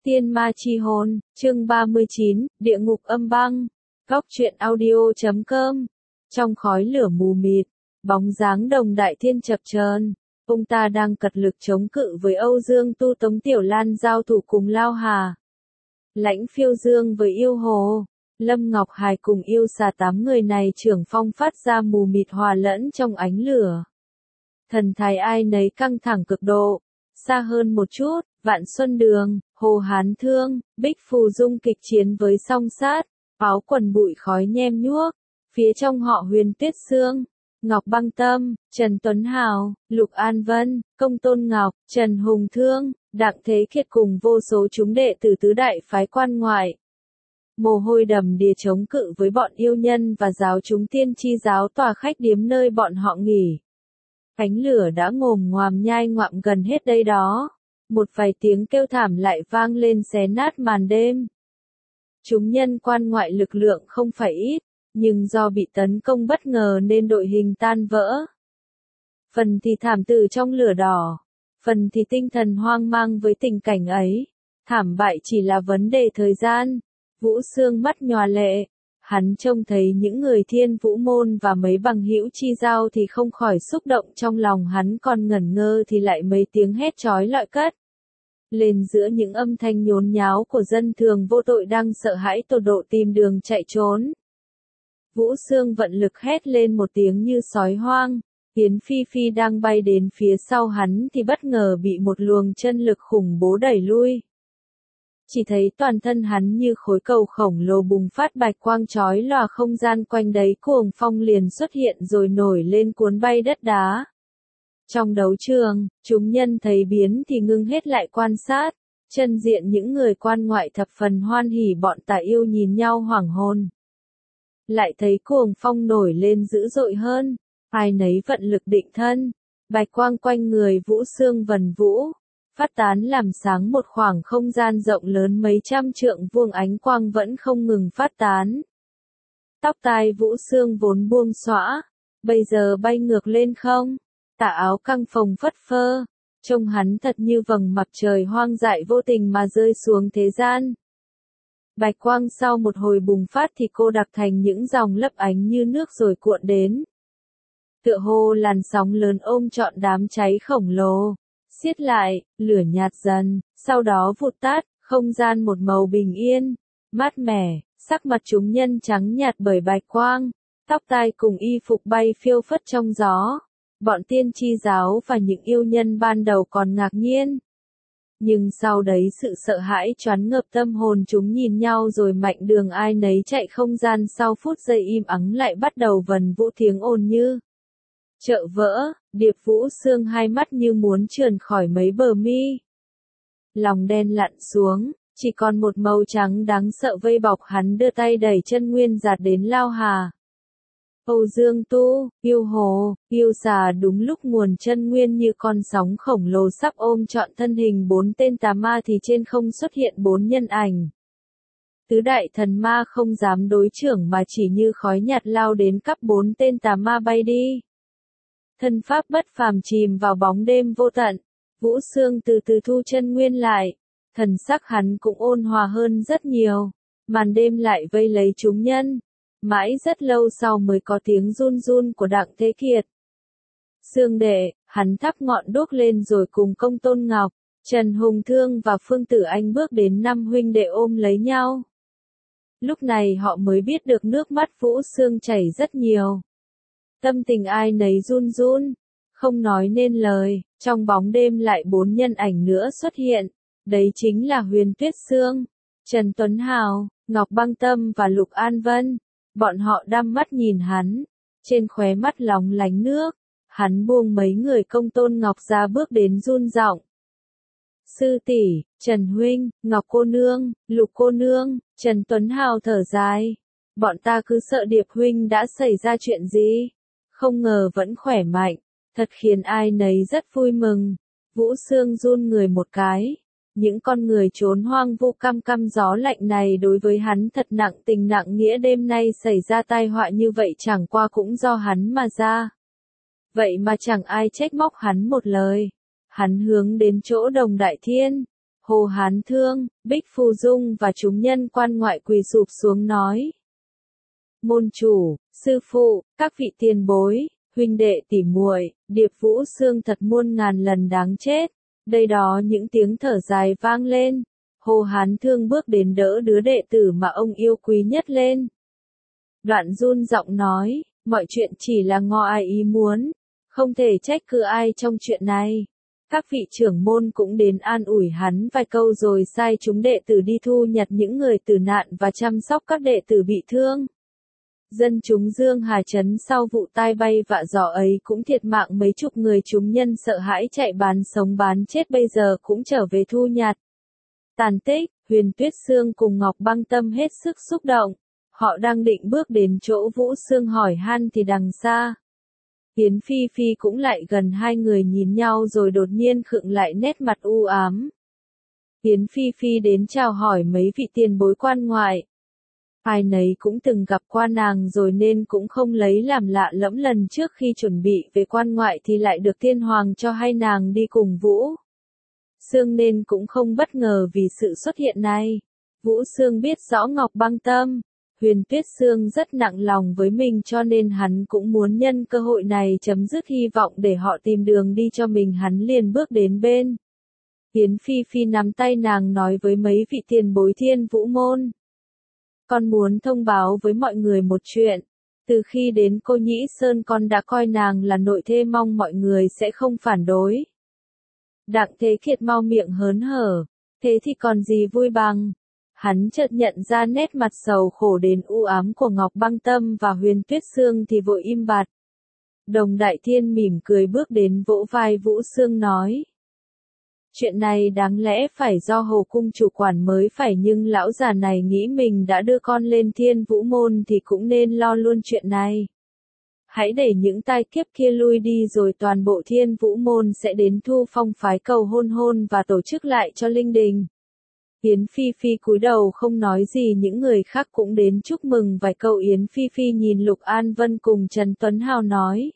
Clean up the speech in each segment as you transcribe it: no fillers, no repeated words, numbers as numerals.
Tiên ma chi hồn, chương 39, địa ngục âm băng. Góc truyện audio.com. Trong khói lửa mù mịt, bóng dáng Đồng Đại Thiên chập chờn. Ông ta đang cật lực chống cự với Âu Dương Tu, Tống Tiểu Lan giao thủ cùng Lao Hà, Lãnh Phiêu Dương với Yêu Hồ, Lâm Ngọc Hải cùng Yêu Xà. 8 người này trưởng phong phát ra mù mịt hòa lẫn trong ánh lửa. Thần thái ai nấy căng thẳng cực độ. Xa hơn một chút, Vạn Xuân Đường, Hồ Hán Thương, Bích Phù Dung kịch chiến với Song Sát, áo quần bụi khói nhem nhuốc. Phía trong họ Huyền Tuyết Sương, Ngọc Băng Tâm, Trần Tuấn Hào, Lục An Vân, Công Tôn Ngọc, Trần Hùng Thương, Đặng Thế Kiệt cùng vô số chúng đệ tử tứ đại phái quan ngoại. Mồ hôi đầm đìa chống cự với bọn yêu nhân và giáo chúng Tiên Tri giáo tòa khách điếm nơi bọn họ nghỉ. Ánh lửa đã ngồm ngoàm nhai ngoạm gần hết đây đó. Một vài tiếng kêu thảm lại vang lên xé nát màn đêm. Chúng nhân quan ngoại lực lượng không phải ít, nhưng do bị tấn công bất ngờ nên đội hình tan vỡ. Phần thì thảm tử trong lửa đỏ, phần thì tinh thần hoang mang với tình cảnh ấy. Thảm bại chỉ là vấn đề thời gian. Vũ Sương mắt nhòa lệ. Hắn trông thấy những người Thiên Vũ môn và mấy bằng hữu chi giao thì không khỏi xúc động, trong lòng hắn còn ngẩn ngơ thì lại mấy tiếng hét chói lọi cất lên giữa những âm thanh nhốn nháo của dân thường vô tội đang sợ hãi tột độ tìm đường chạy trốn. Vũ Sương vận lực hét lên một tiếng như sói hoang. Yến Phi Phi đang bay đến phía sau hắn thì bất ngờ bị một luồng chân lực khủng bố đẩy lui. Chỉ thấy toàn thân hắn như khối cầu khổng lồ bùng phát bạch quang chói lòa, không gian quanh đấy cuồng phong liền xuất hiện rồi nổi lên cuốn bay đất đá. Trong đấu trường, chúng nhân thấy biến thì ngưng hết lại quan sát. Chân diện những người quan ngoại thập phần hoan hỉ, bọn tà yêu nhìn nhau hoảng hồn. Lại thấy cuồng phong nổi lên dữ dội hơn, ai nấy vận lực định thân. Bạch quang quanh người Vũ Sương vần vũ, phát tán làm sáng một khoảng không gian rộng lớn mấy trăm trượng vuông, ánh quang vẫn không ngừng phát tán. Tóc tai Vũ Sương vốn buông xõa, bây giờ bay ngược lên không. Tà áo căng phồng phất phơ, trông hắn thật như vầng mặt trời hoang dại vô tình mà rơi xuống thế gian. Bạch quang sau một hồi bùng phát thì cô đặc thành những dòng lấp ánh như nước rồi cuộn đến. Tựa hồ làn sóng lớn ôm trọn đám cháy khổng lồ. Xiết lại, lửa nhạt dần, sau đó vụt tắt, không gian một màu bình yên, mát mẻ, sắc mặt chúng nhân trắng nhạt bởi bạch quang, tóc tai cùng y phục bay phiêu phất trong gió. Bọn Tiên Tri giáo và những yêu nhân ban đầu còn ngạc nhiên. Nhưng sau đấy sự sợ hãi choáng ngợp tâm hồn chúng, nhìn nhau rồi mạnh đường ai nấy chạy. Không gian sau phút giây im ắng lại bắt đầu vần vũ tiếng ồn như chợ vỡ. Điệp Vũ Sương hai mắt như muốn trườn khỏi mấy bờ mi. Lòng đen lặn xuống, chỉ còn một màu trắng đáng sợ vây bọc hắn, đưa tay đẩy chân nguyên giạt đến Lao Hà, Âu Dương Tu, Yêu Hồ, Yêu Xà. Đúng lúc nguồn chân nguyên như con sóng khổng lồ sắp ôm trọn thân hình 4 tên tà ma thì trên không xuất hiện 4 nhân ảnh. Tứ đại thần ma không dám đối chưởng mà chỉ như khói nhạt lao đến cắp 4 tên tà ma bay đi. Thân pháp bất phàm chìm vào bóng đêm vô tận. Vũ Sương từ từ thu chân nguyên lại, thần sắc hắn cũng ôn hòa hơn rất nhiều. Màn đêm lại vây lấy chúng nhân. Mãi rất lâu sau mới có tiếng run run của Đặng Thế Kiệt. Sương đệ, hắn thắp ngọn đuốc lên rồi cùng Công Tôn Ngọc, Trần Hùng Thương và Phương Tử Anh bước đến, 5 huynh đệ ôm lấy nhau. Lúc này họ mới biết được nước mắt Vũ Sương chảy rất nhiều. Tâm tình ai nấy run run, không nói nên lời. Trong bóng đêm lại 4 nhân ảnh nữa xuất hiện. Đấy chính là Huyền Tuyết Sương, Trần Tuấn Hào, Ngọc Băng Tâm và Lục An Vân. Bọn họ đăm mắt nhìn hắn, trên khóe mắt lóng lánh nước. Hắn buông mấy người Công Tôn Ngọc ra bước đến run giọng. Sư tỷ, Trần huynh, Ngọc cô nương, Lục cô nương. Trần Tuấn Hào thở dài. Bọn ta cứ sợ Điệp huynh đã xảy ra chuyện gì. Không ngờ vẫn khỏe mạnh, thật khiến ai nấy rất vui mừng. Vũ Sương run người một cái. Những con người trốn hoang vu căm căm gió lạnh này đối với hắn thật nặng tình nặng nghĩa. Đêm nay xảy ra tai họa như vậy chẳng qua cũng do hắn mà ra. Vậy mà chẳng ai trách móc hắn một lời. Hắn hướng đến chỗ Đồng Đại Thiên. Hồ Hán Thương, Bích Phù Dung và chúng nhân quan ngoại quỳ sụp xuống nói. Môn chủ, sư phụ, các vị tiền bối, huynh đệ tỉ muội, Điệp Vũ Xương thật muôn ngàn lần đáng chết. Đây đó những tiếng thở dài vang lên. Hồ Hán Thương bước đến đỡ đứa đệ tử mà ông yêu quý nhất lên. Đoạn run giọng nói, mọi chuyện chỉ là ngoài ý muốn, không thể trách cứ ai trong chuyện này. Các vị trưởng môn cũng đến an ủi hắn vài câu rồi sai chúng đệ tử đi thu nhặt những người tử nạn và chăm sóc các đệ tử bị thương. Dân chúng Dương Hà Trấn sau vụ tai bay vạ gió ấy cũng thiệt mạng mấy chục người, chúng nhân sợ hãi chạy bán sống bán chết bây giờ cũng trở về thu nhặt tàn tích. Huyền Tuyết Sương cùng Ngọc Băng Tâm hết sức xúc động. Họ đang định bước đến chỗ Vũ Sương hỏi han thì đằng xa, Yến Phi Phi cũng lại gần, hai người nhìn nhau rồi đột nhiên khựng lại, nét mặt u ám. Yến Phi Phi đến chào hỏi mấy vị tiền bối quan ngoại. Ai nấy cũng từng gặp qua nàng rồi nên cũng không lấy làm lạ lẫm, lần trước khi chuẩn bị về quan ngoại thì lại được Tiên Hoàng cho hay nàng đi cùng Vũ Sương nên cũng không bất ngờ vì sự xuất hiện này. Vũ Sương biết rõ Ngọc Băng Tâm, Huyền Tuyết Sương rất nặng lòng với mình cho nên hắn cũng muốn nhân cơ hội này chấm dứt hy vọng để họ tìm đường đi cho mình. Hắn liền bước đến bên Yến Phi Phi, nắm tay nàng nói với mấy vị tiền bối Thiên Vũ Môn. Con muốn thông báo với mọi người một chuyện. Từ khi đến Cô Nhĩ Sơn con đã coi nàng là nội thê, mong mọi người sẽ không phản đối. Đặng Thế Kiệt mau miệng hớn hở. Thế thì còn gì vui bằng. Hắn chợt nhận ra nét mặt sầu khổ đến u ám của Ngọc Băng Tâm và Huyền Tuyết Sương thì vội im bặt. Đồng Đại Thiên mỉm cười bước đến vỗ vai Vũ Sương nói. Chuyện này đáng lẽ phải do Hồ Cung chủ quản mới phải, nhưng lão già này nghĩ mình đã đưa con lên Thiên Vũ Môn thì cũng nên lo luôn chuyện này. Hãy để những tai kiếp kia lui đi rồi toàn bộ Thiên Vũ Môn sẽ đến thu phong phái cầu hôn hôn và tổ chức lại cho linh đình. Yến Phi Phi cúi đầu không nói gì, những người khác cũng đến chúc mừng vài câu. Yến Phi Phi nhìn Lục An Vân cùng Trần Tuấn Hào nói.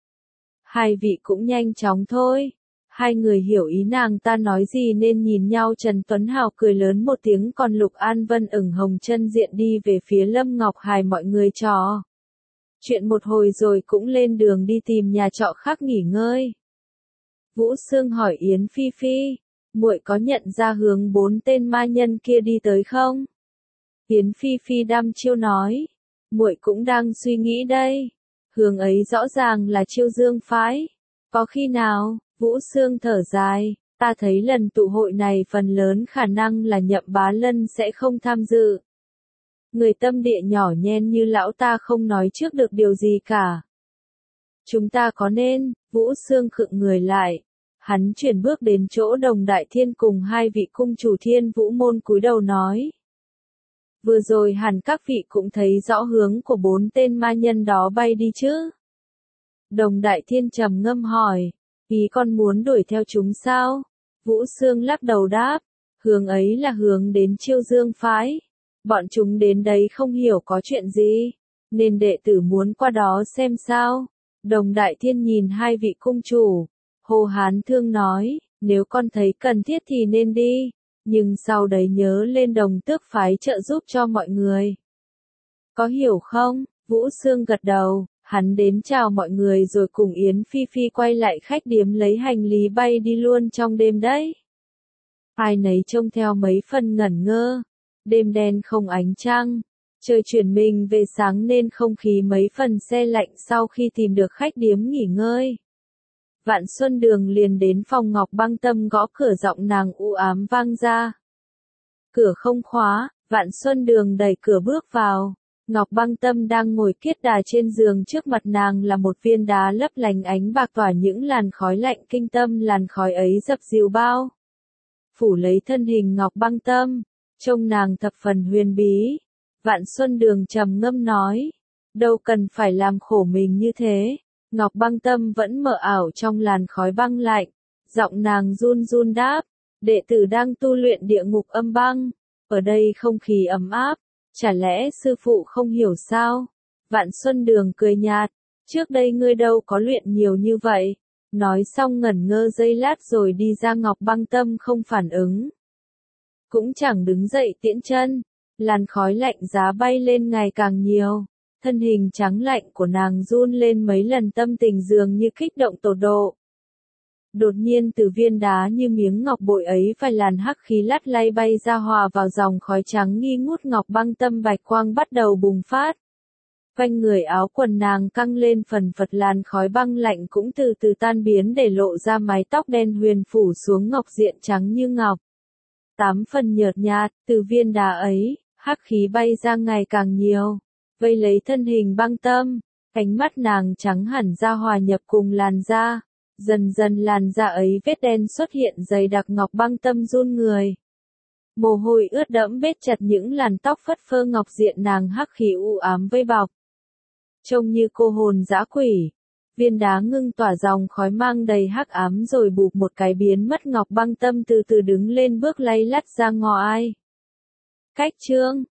Hai vị cũng nhanh chóng thôi. Hai người hiểu ý nàng ta nói gì nên nhìn nhau. Trần Tuấn Hào cười lớn một tiếng, còn Lục An Vân ửng hồng chân diện đi về phía Lâm Ngọc Hải. Mọi người trò chuyện một hồi rồi cũng lên đường đi tìm nhà trọ khác nghỉ ngơi. Vũ Sương hỏi Yến Phi Phi, muội có nhận ra hướng 4 tên ma nhân kia đi tới không? Yến Phi Phi đăm chiêu nói, muội cũng đang suy nghĩ đây. Hướng ấy rõ ràng là Chiêu Dương phái. Có khi nào? Vũ Sương thở dài, ta thấy lần tụ hội này phần lớn khả năng là Nhậm Bá Lân sẽ không tham dự. Người tâm địa nhỏ nhen như lão ta không nói trước được điều gì cả. Chúng ta có nên? Vũ Sương khựng người lại. Hắn chuyển bước đến chỗ Đồng Đại Thiên cùng hai vị cung chủ Thiên Vũ Môn, cúi đầu nói. Vừa rồi hẳn các vị cũng thấy rõ hướng của 4 tên ma nhân đó bay đi chứ? Đồng Đại Thiên trầm ngâm hỏi, ý con muốn đuổi theo chúng sao? Vũ Sương lắc đầu đáp, hướng ấy là hướng đến Chiêu Dương phái. Bọn chúng đến đấy không hiểu có chuyện gì, nên đệ tử muốn qua đó xem sao. Đồng Đại Thiên nhìn hai vị cung chủ. Hồ Hán Thương nói, nếu con thấy cần thiết thì nên đi, nhưng sau đấy nhớ lên Đồng Tước phái trợ giúp cho mọi người. Có hiểu không? Vũ Sương gật đầu, hắn đến chào mọi người rồi cùng Yến Phi Phi quay lại khách điếm lấy hành lý bay đi luôn trong đêm đấy. Ai nấy trông theo mấy phần ngẩn ngơ. Đêm đen không ánh trăng, trời chuyển mình về sáng nên không khí mấy phần se lạnh. Sau khi tìm được khách điếm nghỉ ngơi, Vạn Xuân Đường liền đến phòng Ngọc Băng Tâm gõ cửa, giọng nàng u ám vang ra. Cửa không khóa, Vạn Xuân Đường đẩy cửa bước vào. Ngọc Băng Tâm đang ngồi kiết đà trên giường, trước mặt nàng là một viên đá lấp lánh ánh bạc tỏa những làn khói lạnh kinh tâm. Làn khói ấy dập dìu bao phủ lấy thân hình Ngọc Băng Tâm, trông nàng thập phần huyền bí. Vạn Xuân Đường trầm ngâm nói, đâu cần phải làm khổ mình như thế. Ngọc Băng Tâm vẫn mờ ảo trong làn khói băng lạnh, giọng nàng run run đáp, đệ tử đang tu luyện địa ngục âm băng, ở đây không khí ấm áp, chả lẽ sư phụ không hiểu sao? Vạn Xuân Đường cười nhạt, trước đây ngươi đâu có luyện nhiều như vậy. Nói xong ngẩn ngơ giây lát rồi đi ra. Ngọc Băng Tâm không phản ứng, cũng chẳng đứng dậy tiễn chân. Làn khói lạnh giá bay lên ngày càng nhiều. Thân hình trắng lạnh của nàng run lên mấy lần, tâm tình dường như kích động tột độ. Đột nhiên từ viên đá như miếng ngọc bội ấy vài làn hắc khí lắt lay bay ra hòa vào dòng khói trắng nghi ngút, ngọc băng tâm bạch quang bắt đầu bùng phát. Quanh người áo quần nàng căng lên phần phật, làn khói băng lạnh cũng từ từ tan biến để lộ ra mái tóc đen huyền phủ xuống ngọc diện trắng như ngọc. 8 phần nhợt nhạt, từ viên đá ấy, hắc khí bay ra ngày càng nhiều, vây lấy thân hình băng tâm, ánh mắt nàng trắng hẳn ra hòa nhập cùng làn da. Dần dần làn da ấy vết đen xuất hiện dày đặc, ngọc băng tâm run người. Mồ hôi ướt đẫm bết chặt những làn tóc phất phơ, ngọc diện nàng hắc khí u ám vây bọc. Trông như cô hồn dã quỷ. Viên đá ngưng tỏa dòng khói mang đầy hắc ám rồi bụp một cái biến mất, ngọc băng tâm từ từ đứng lên bước lay lắt ra ngõ ai. Cách chương